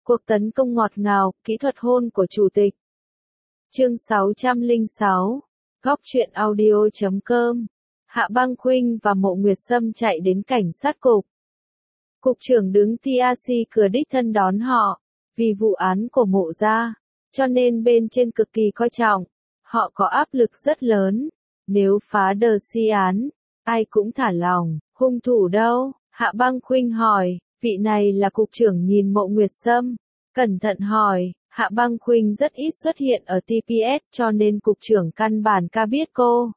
Cuộc tấn công ngọt ngào, kỹ thuật hôn của chủ tịch. Chương 606. Góc truyện audio.com. Hạ Băng Khuynh và Mộ Nguyệt Sâm chạy đến cảnh sát cục. Cục trưởng đứng TRC cửa đích thân đón họ, vì vụ án của Mộ gia, cho nên bên trên cực kỳ coi trọng. Họ có áp lực rất lớn, nếu phá đờ si án, ai cũng thả lòng. Hung thủ đâu? Hạ Băng Khuynh hỏi. Vị này là cục trưởng nhìn Mộ Nguyệt Sâm, cẩn thận hỏi. Hạ Băng Khuynh rất ít xuất hiện ở TPS cho nên cục trưởng căn bản ca biết cô.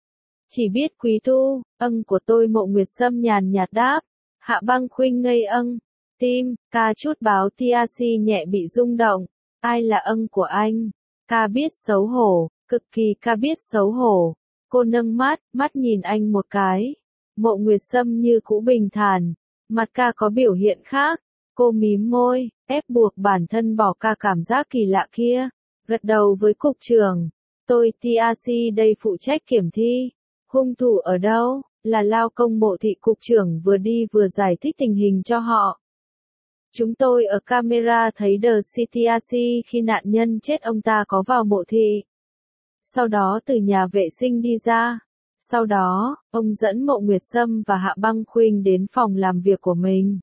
Chỉ biết Quý Thu, của tôi. Mộ Nguyệt Sâm nhàn nhạt đáp. Hạ Băng Khuynh ngây tim, ca chút báo TRC nhẹ bị rung động. Ai là của anh? Ca biết xấu hổ, cực kỳ ca biết xấu hổ. Cô nâng mắt nhìn anh một cái. Mộ Nguyệt Sâm như cũ bình thản, mặt ca có biểu hiện khác. Cô mím môi, ép buộc bản thân bỏ ca cảm giác kỳ lạ kia. Gật đầu với cục trưởng. Tôi TRC đây phụ trách kiểm thi. Hung thủ ở đâu? Là lao công Mộ thị. Cục trưởng vừa đi vừa giải thích tình hình cho họ. Chúng tôi ở camera thấy The CTRC khi nạn nhân chết ông ta có vào Mộ thị. Sau đó từ nhà vệ sinh đi ra. Sau đó, ông dẫn Mộ Nguyệt Sâm và Hạ Băng Khuynh đến phòng làm việc của mình.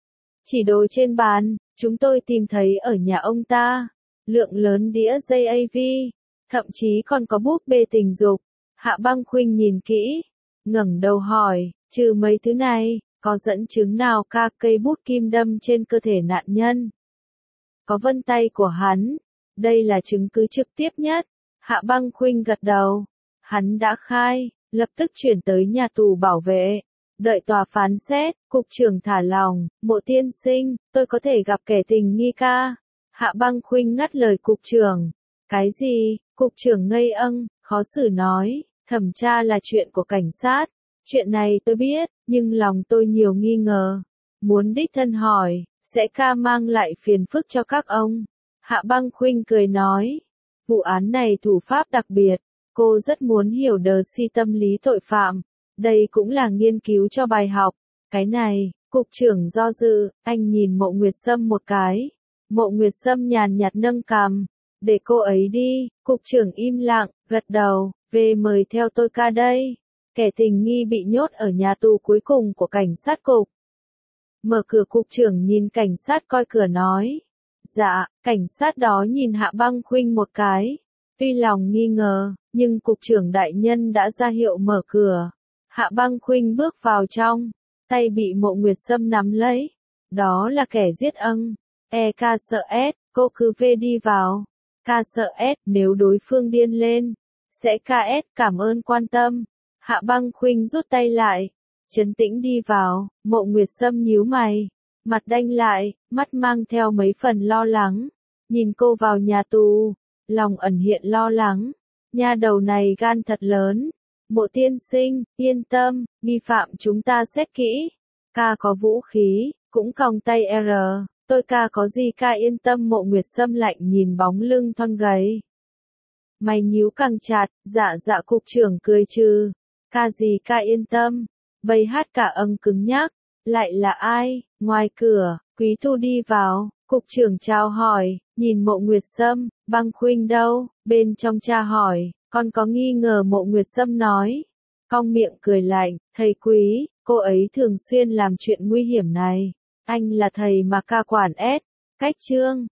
Chỉ đồ trên bàn, chúng tôi tìm thấy ở nhà ông ta, lượng lớn đĩa JAV, thậm chí còn có búp bê tình dục. Hạ Băng Khuynh nhìn kỹ, ngẩng đầu hỏi, trừ mấy thứ này, có dẫn chứng nào ca cây bút kim đâm trên cơ thể nạn nhân? Có vân tay của hắn, đây là chứng cứ trực tiếp nhất. Hạ Băng Khuynh gật đầu, hắn đã khai, lập tức chuyển tới nhà tù bảo vệ. Đợi tòa phán xét, cục trưởng thả lòng. Mộ tiên sinh, tôi có thể gặp kẻ tình nghi ca? Hạ Băng Khuynh ngắt lời cục trưởng. Cái gì? Cục trưởng ngây khó xử nói. Thẩm tra là chuyện của cảnh sát. Chuyện này tôi biết, nhưng lòng tôi nhiều nghi ngờ. Muốn đích thân hỏi, sẽ ca mang lại phiền phức cho các ông. Hạ Băng Khuynh cười nói. Vụ án này thủ pháp đặc biệt. Cô rất muốn hiểu đờ si tâm lý tội phạm. Đây cũng là nghiên cứu cho bài học. Cái này, cục trưởng do dự, anh nhìn Mộ Nguyệt Sâm một cái. Mộ Nguyệt Sâm nhàn nhạt nâng cằm. Để cô ấy đi. Cục trưởng im lặng, gật đầu. Về mời theo tôi ca đây. Kẻ tình nghi bị nhốt ở nhà tù cuối cùng của cảnh sát cục. Mở cửa. Cục trưởng nhìn cảnh sát coi cửa nói. Dạ. Cảnh sát đó nhìn Hạ Băng Khuynh một cái. Tuy lòng nghi ngờ, nhưng cục trưởng đại nhân đã ra hiệu mở cửa. Hạ Băng Khuynh bước vào trong, tay bị Mộ Nguyệt Sâm nắm lấy. Đó là kẻ giết ca sợ S, cô cứ về đi vào. Ca sợ S, nếu đối phương điên lên, sẽ KS cảm ơn quan tâm. Hạ Băng Khuynh rút tay lại, trấn tĩnh đi vào. Mộ Nguyệt Sâm nhíu mày, mặt đanh lại, mắt mang theo mấy phần lo lắng. Nhìn cô vào nhà tù, lòng ẩn hiện lo lắng. Nha đầu này gan thật lớn. Mộ tiên sinh, yên tâm, nghi phạm chúng ta xét kỹ. Ca có vũ khí, cũng còng tay R. Tôi ca có gì ca yên tâm. Mộ Nguyệt Sâm lạnh nhìn bóng lưng thon gầy. Mày nhíu càng chặt. Dạ cục trưởng cười trừ. Ca gì ca yên tâm. Bầy hát cả cứng nhắc. Lại là ai? Ngoài cửa, Quý Thu đi vào. Cục trưởng chào hỏi, nhìn Mộ Nguyệt Sâm. Băng Khuynh đâu? Bên trong tra hỏi. Con có nghi ngờ. Mộ Nguyệt Sâm nói. Cong miệng cười lạnh. Thầy Quý, cô ấy thường xuyên làm chuyện nguy hiểm này. Anh là thầy mà ca quản S. Cách chương.